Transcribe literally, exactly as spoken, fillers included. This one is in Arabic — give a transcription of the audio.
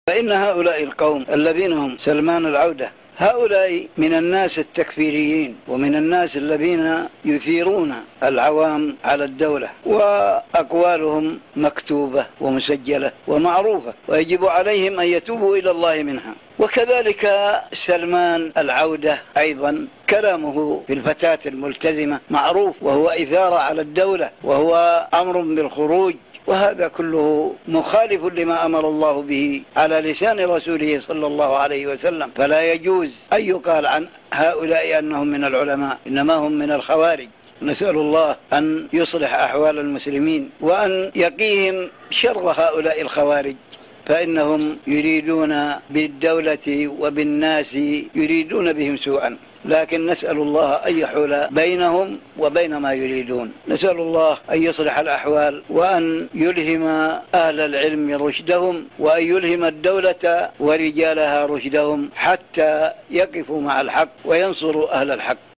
فإن هؤلاء القوم الذين هم سلمان العودة هؤلاء من الناس التكفيريين ومن الناس الذين يثيرون العوام على الدولة، وأقوالهم مكتوبة ومسجلة ومعروفة، ويجب عليهم أن يتوبوا إلى الله منها. وكذلك سلمان العودة أيضا كلامه في الفتاة الملتزمة معروف، وهو إثارة على الدولة، وهو أمر بالخروج، وهذا كله مخالف لما أمر الله به على لسان رسوله صلى الله عليه وسلم. فلا يجوز أن يقال عن هؤلاء أنهم من العلماء، إنما هم من الخوارج. نسأل الله أن يصلح أحوال المسلمين وأن يقيهم شر هؤلاء الخوارج، فإنهم يريدون بالدولة وبالناس يريدون بهم سوءا، لكن نسأل الله أن يحول بينهم وبين ما يريدون. نسأل الله أن يصلح الأحوال وأن يلهم أهل العلم رشدهم، وأن يلهم الدولة ورجالها رشدهم، حتى يقفوا مع الحق وينصروا أهل الحق.